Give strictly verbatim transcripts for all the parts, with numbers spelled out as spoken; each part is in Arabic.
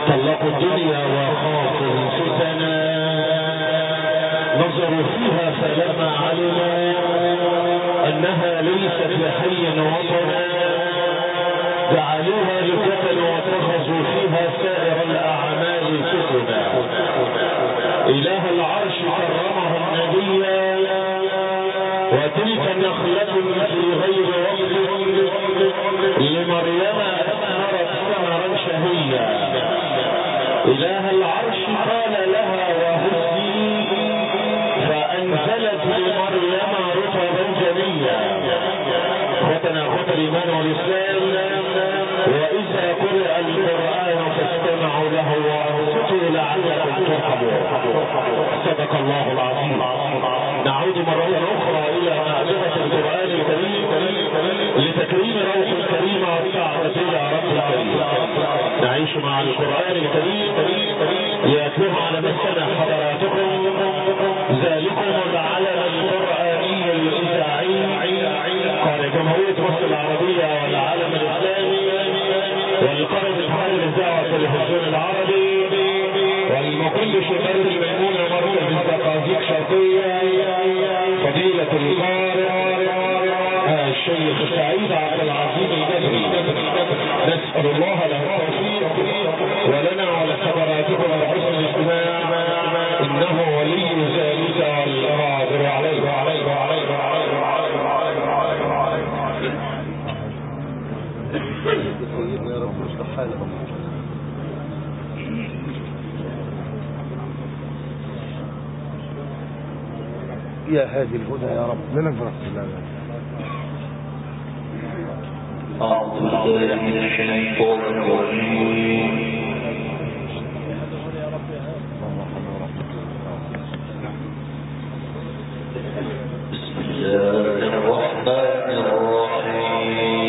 طلقوا الدنيا وخافوا الفتنا، نظروا فيها فلما علموا انها ليست لحي وطنا جعلوها لفتن واتخذوا فيها سائر الاعمال فتنا. اله العرش كرمه النبي، وتلك نخلة في غير وقت لمريم اثمرت ثمرا شهيا. اله العرش قال لها وهزي فانزلت لمريم رطبا جنيا. اخوتنا اخوة الايمان والاسلام، واذا قرئ القرآن فاستمعوا له وانصتوا لعلكم ترحمون. صدق الله العظيم. نعود مرة اخرى الى مائدة القرآن الكريم لتكريم روح الكريم والسعادة الى رب الكريم. نعيش مع القرآن الكريم ليتلوه على مسنا حضراتكم ذلكم العلم القرآني الاذاعي قناة جمهورية مصر العربية والعالم الاسلامي والقناة الاتحاد الاذاعة والتلفزيون العربي والمقيم بشباب الميمونة مركز الزقازيق شرقية فضيلة القارئ الشيخ سعيد عبد العظيم الجبري. نسأل الله له التوفيق ولنا ولحضراتكم بحسن الاستماع، انه ولي ذلك والقادر عليه وعليه وعليه وعليه وعليه وعليه وعليه. يا رب اصلح حالهم. يا هادي الهدى يا رب لنا نفرح بالله. أعوذ بالله من الشيطان الرجيم. بسم الله الرحمن الرحيم.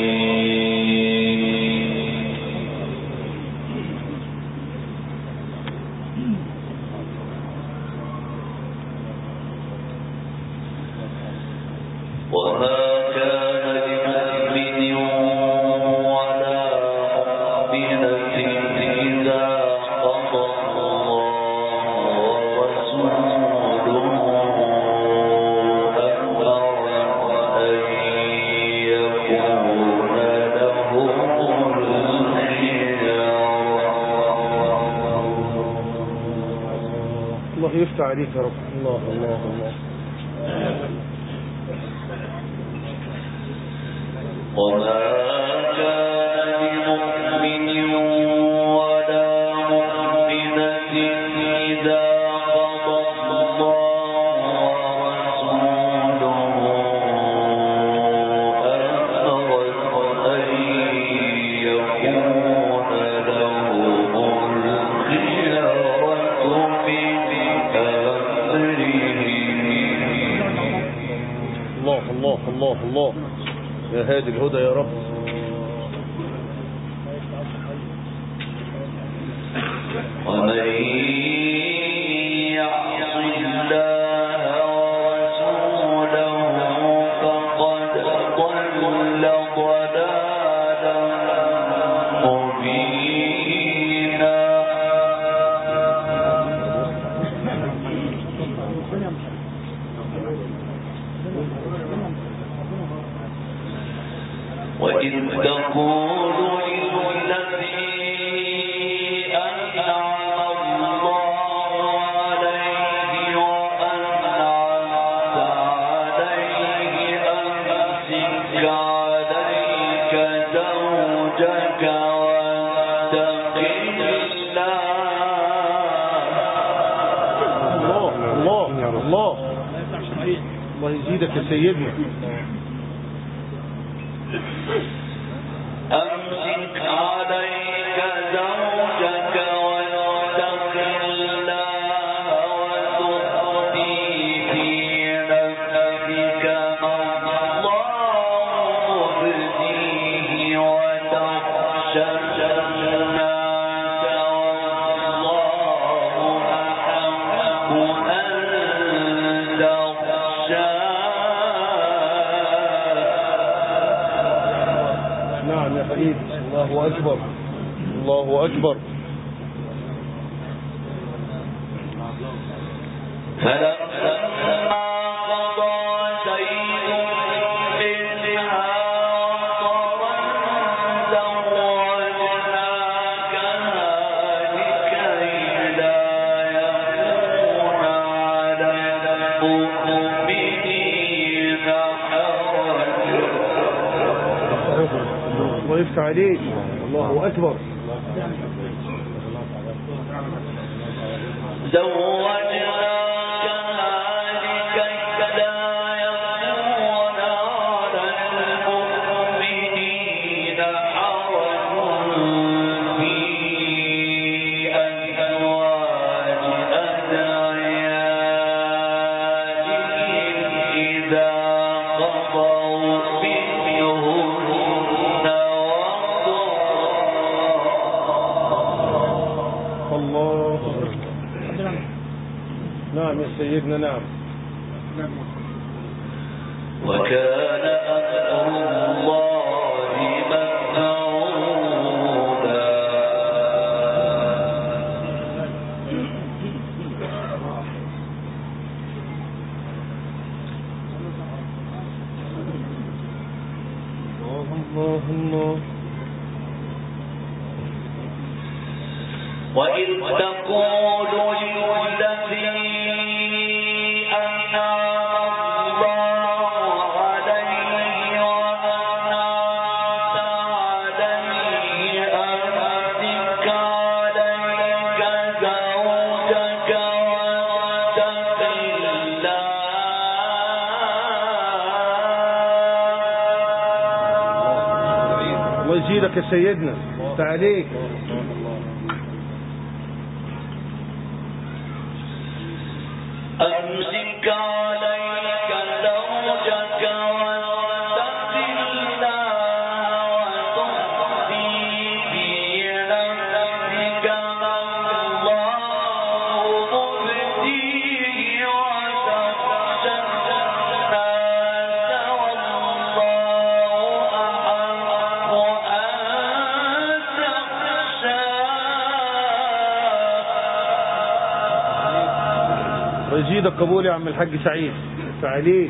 وما يفتح عليك يا رب. الله الله الله. وما كان لمؤمن ولا مؤمنة إذا قضى الله ورسوله أمرا أن يكون لهم الخيرة من الله الله الله الله. يا هادي الهدى يا رب. ومن يعص الله ورسوله فقد ضل ضلالا مبينا. وإذ تقول للذي أنعم الله عليه وأنعمت عليه أمسك عليك زوجك واتق الله. الله يا رب. الله الله يزيدك يا سيدنا. أمسك عليك زوجك واتق الله وتخفي في نفسك ما الله مبديه وتخشى الناس والله أحق أن تخشاه. نعم يا فريد. الله أكبر الله أكبر. الله يفتح عليك. الله أكبر. نعم يا سيدنا. نعم. وكان أمر الله مفعولا. الله الله. وإذ تقول للذي أنعم الله عليه وأنعمت عليه أمسك عليك زوجك واتق الله. الله يزيدك يا سيدنا. تعاليك. أمسك عليك زوجك واتق الله وتخفي في نفسك ما الله مبديه وتخشى الناس والله أحق أن تخشاه. يزيدك قبول يا عم الحاج سعيد. تعاليك.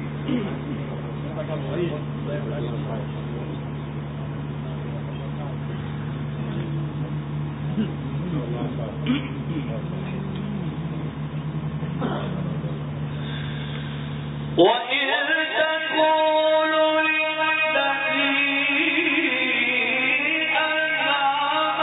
وإذ تقول للذي أنعم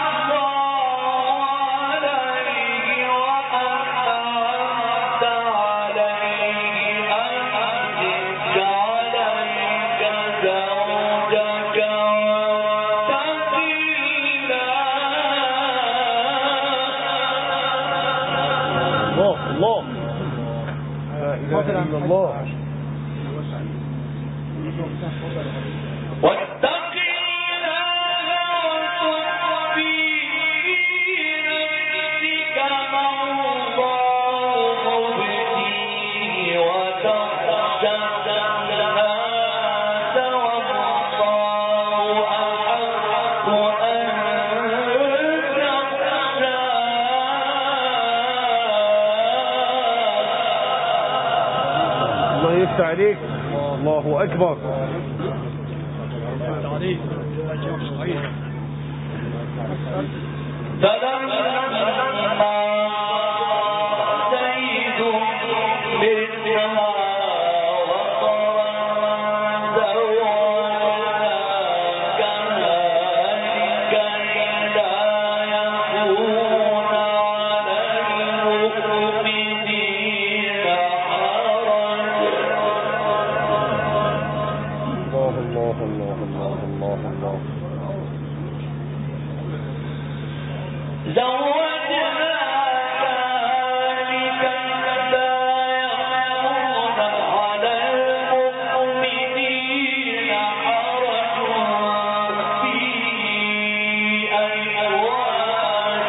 الله عليه وأنعمت عليه أمسك عليك زوجك واتق الله الله. لا إله إلا الله. واتق الله وتخفي في نفسك ما الله مبديه وتخشى الناس والله أحق أن تخشاه. الله يفتح عليك. الله أكبر. فلما زيد منها وطرا زوجناكها لكي لا يكون على المؤمنين حرج. الله الله الله الله الله الله. زوجناك لكي لا يكون على المؤمنين حرج في أزواج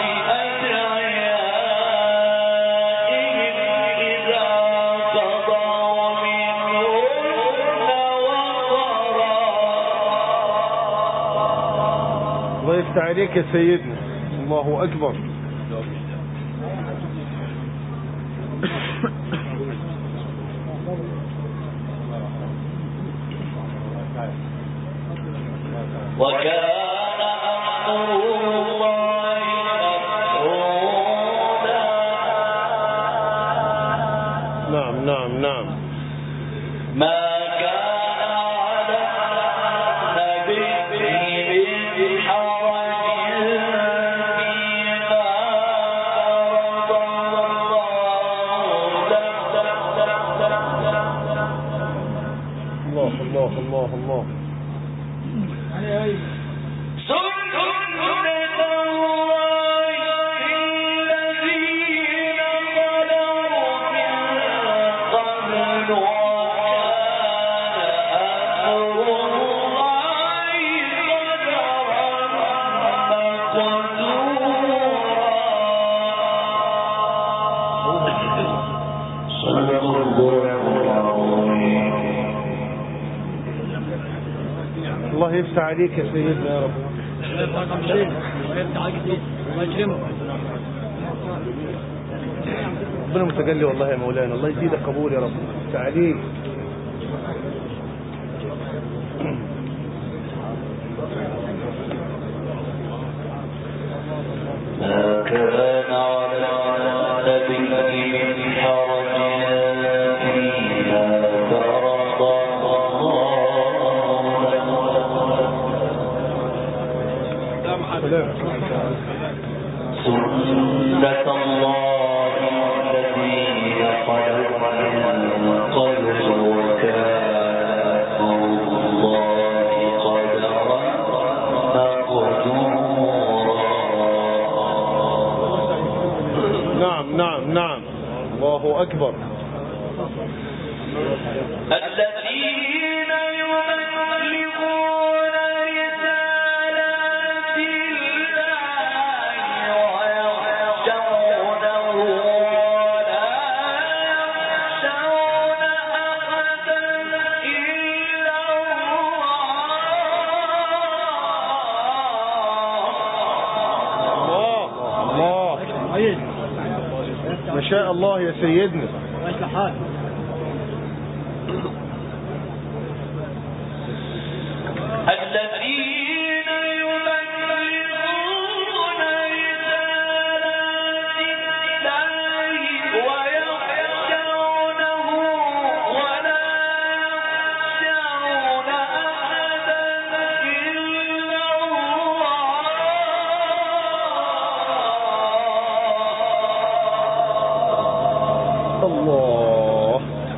أدعيائهم إذا قضوا منهن وطرا. الله يفتح عليك يا سيدنا. الله أكبر. وكان أمر الله مفعولا. نعم نعم نعم. ما كان على النبي من حرج فيما فرض الله له. الله الله الله الله. الله يفتح عليك يا سيدنا يا رب. ربنا متجلي والله يا مولانا. الله يزيدك قبول يا رب. يفتح عليك. ما كان على النبي من حرج فيما فرض سنة الله التي خلق من قبل وكان الله قدرا مقدورا. نعم نعم نعم. الله أكبر. الذين يبلغون رسالات الله ويخشونه ولا يخشون أحدا إلا الله الله. ما شاء الله يا سيدنا. الذين يبلغون رسالات الله ويخشونه ولا يخشون أحدا إلا الله.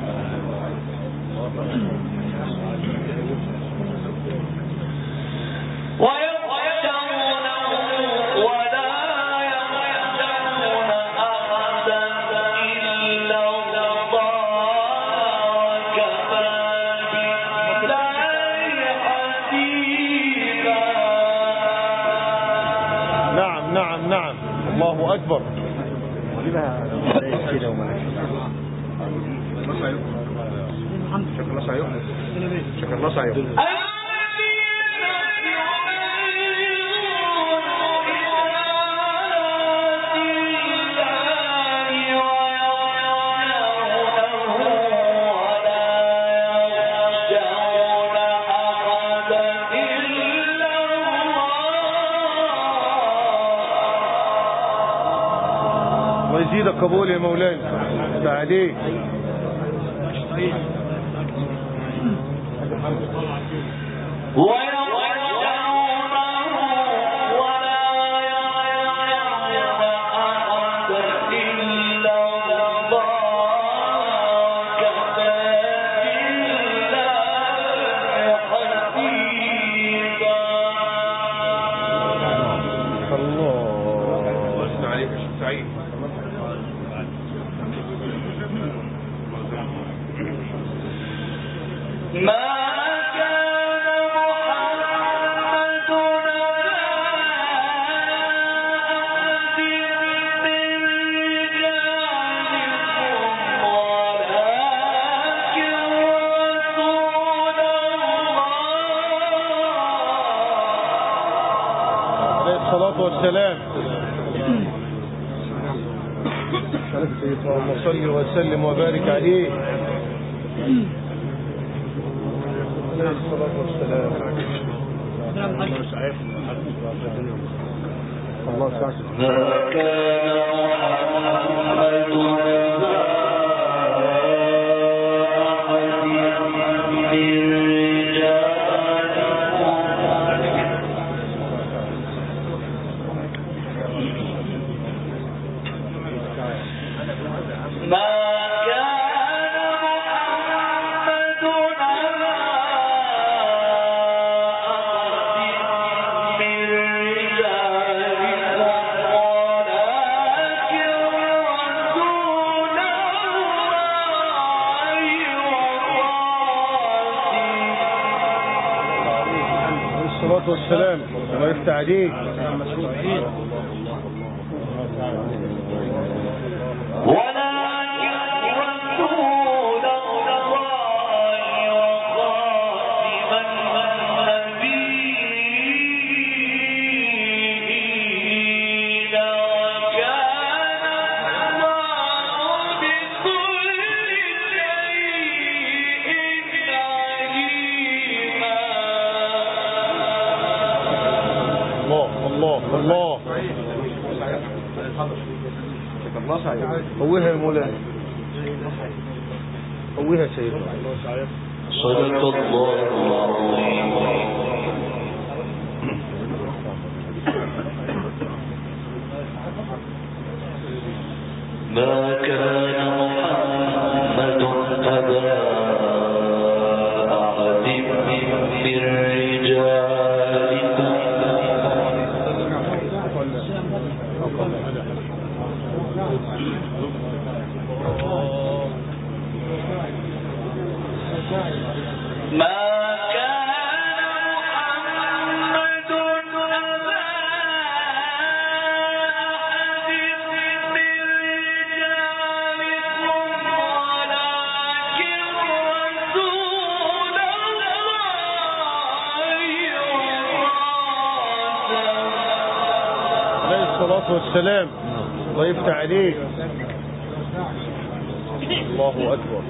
نعم نعم نعم. الله أكبر. شكرا الله سعيد. شكرا الله سعيد. الله يزيدك قبول يا مولانا. تعالي. الصلاة والسلام. اللهم صل وسلم وبارك عليه عليه الصلاة والسلام. الله سعيد. ما كان والسلام. الله يفتح عليك. قويها يا مولانا، قويها سيدنا. صدق الله العظيم. ما كان محمد أبا أحد من رجالكم ما والسلام. الله يفتح عليك. الله أكبر.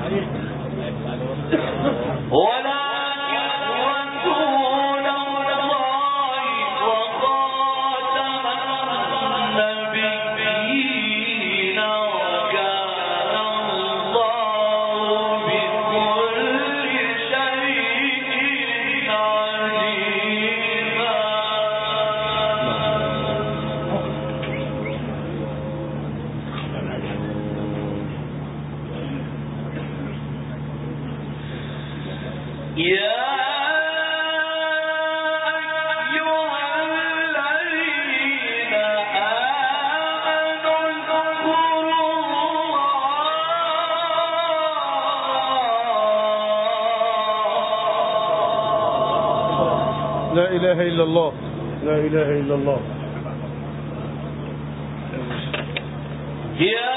لا إله إلا الله، لا إله إلا الله. يا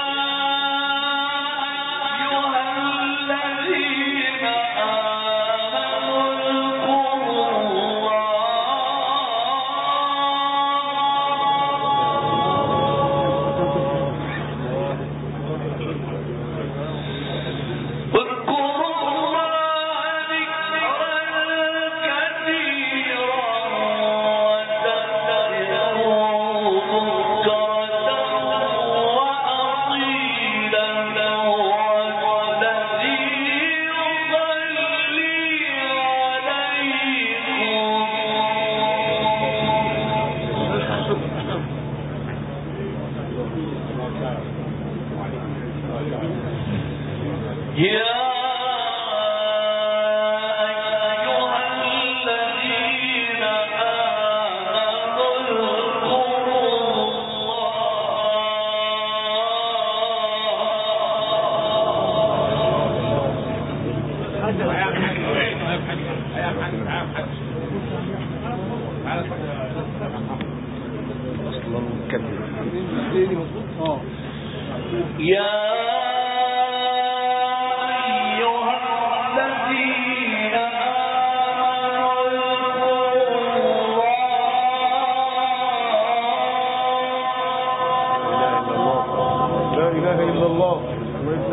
أيها الذين آمنوا اذكروا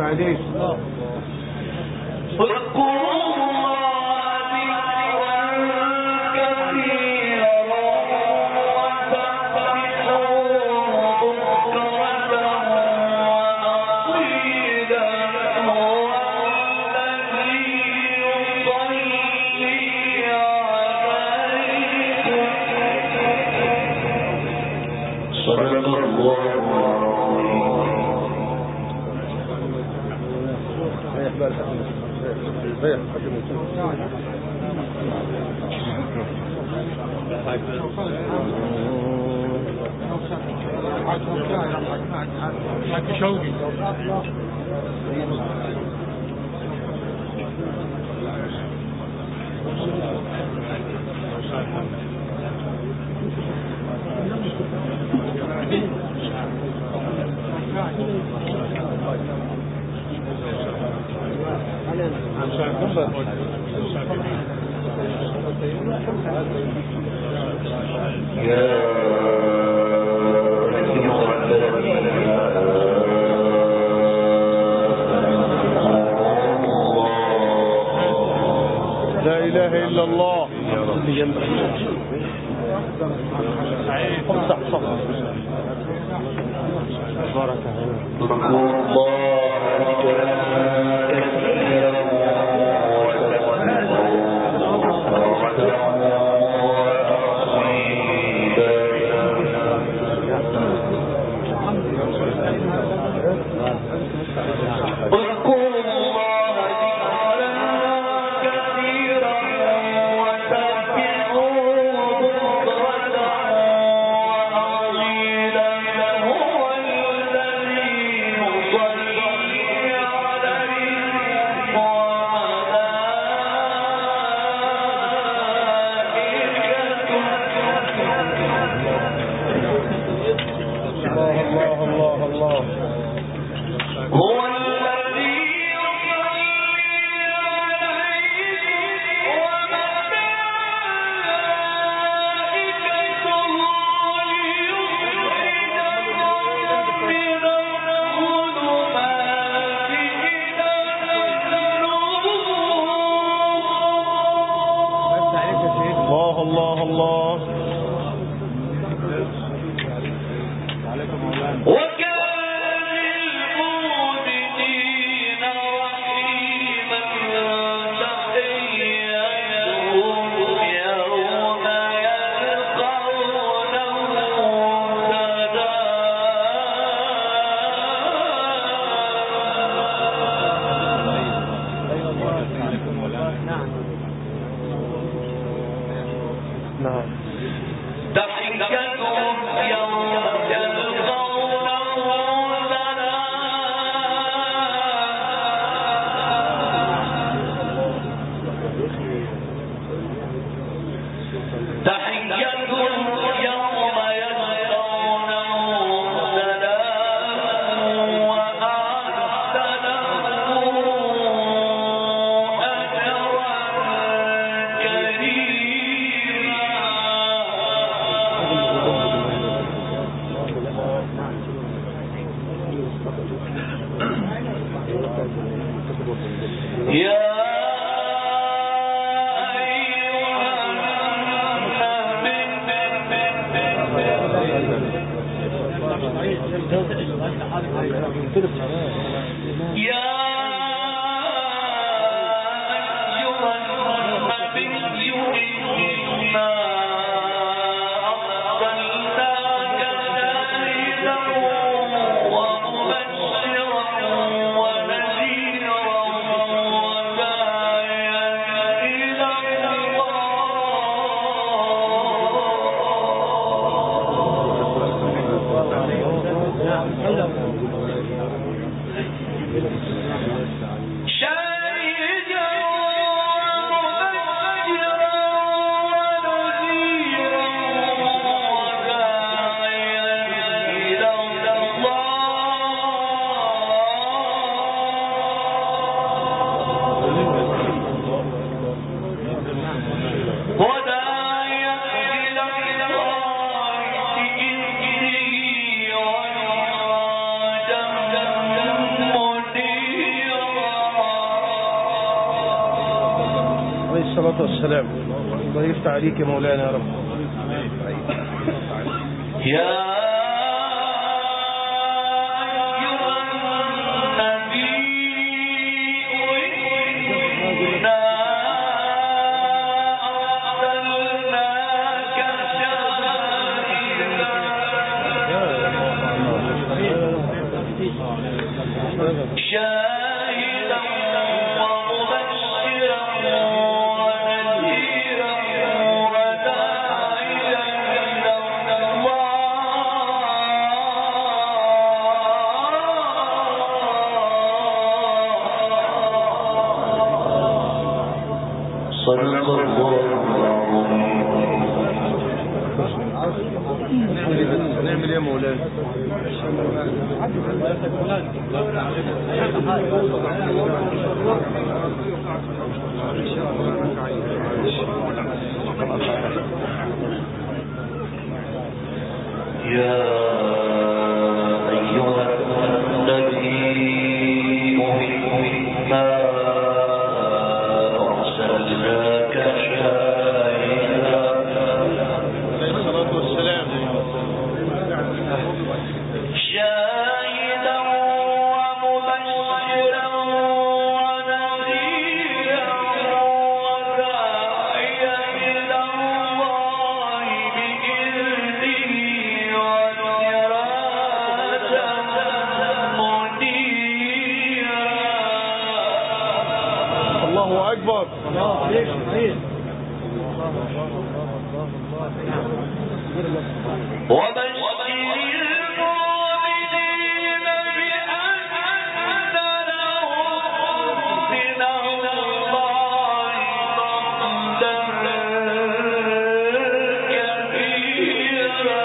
عليك. لا إله إلا الله. صح صح. بارك الصلاة والسلام. الله يفتح عليك يا مولانا يا رب. يا نعمل ايه مولانا؟ يا أيها النبي إنا أرسلناك شاهدا عليه الصلاة والسلام شاهدا ومبشرا ونذيرا وداعيا إلى الله بإذنه وسراجا منيرا. الله أكبر. الله عليك عليك. وبشر المؤمنين بأن لهم من الله فضلا كبيرا.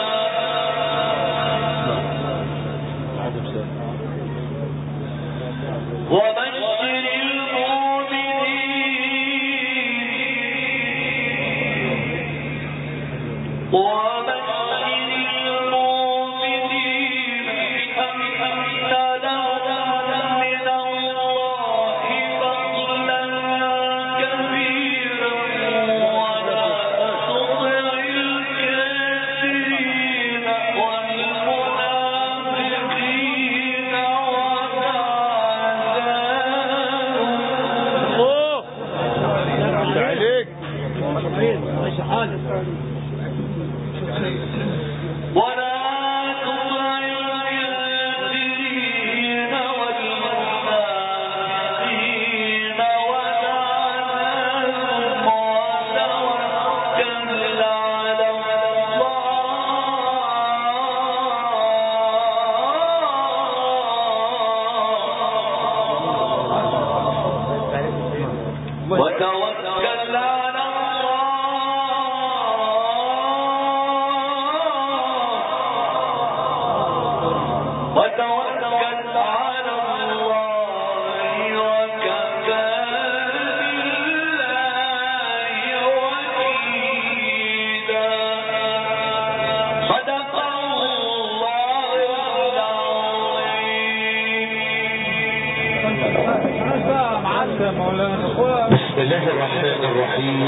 وبشر المؤمنين وبشر المؤمنين بأن لهم من الله فضلا كبيرا ولا تطع الكافرين والمنافقين ودع عليك. ولا تطع الكافرين والمنافقين ودعهم وتوكل على الله وتوكل على وتوكل على الله وكفى بالله وكيلا. صدق الله العظيم. بسم الله الرحمن الرحيم.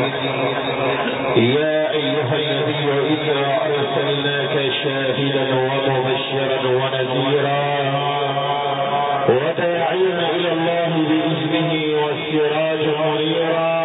يا أيها النبي إنا أرسلناك شاهدا ومبشرا ونذيرا وداعيا إلى الله بإذنه وسراجا منيرا.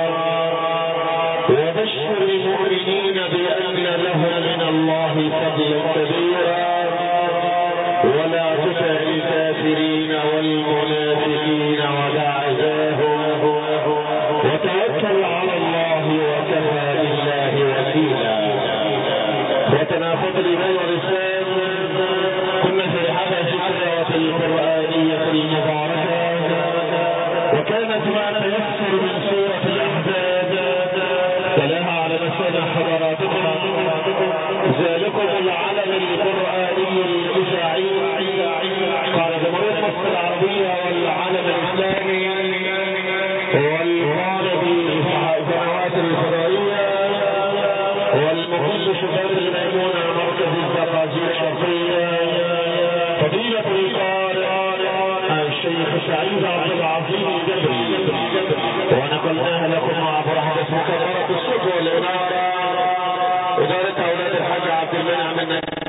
وبشر المؤمنين بأن لهم من الله فضلا كبيرا ولا تطع الكافرين والمنافقين ودعهم وتوكل على الله وكفى بالله وكيلا. وتنافذ الإيمان والإسلام كنا في رحاب التلاوة القرآنية المباركة، وكانت ما تيسر من سورة الأحزاب تلاها على مسألة حضراتكم ذلكم العلم القرآني الإذاعي قال جمهورية مصر العربية والعلم الإسلامي والقالب القنوات الفضائية والمقيم شباب الميمونة مركز الزقازيق الشرقية فضيلة القارئ الشيخ سعيد عبد العظيم الجبري، ونقلناها لكم مع الإدارة إدارة أولاد الحاج عبد المنعم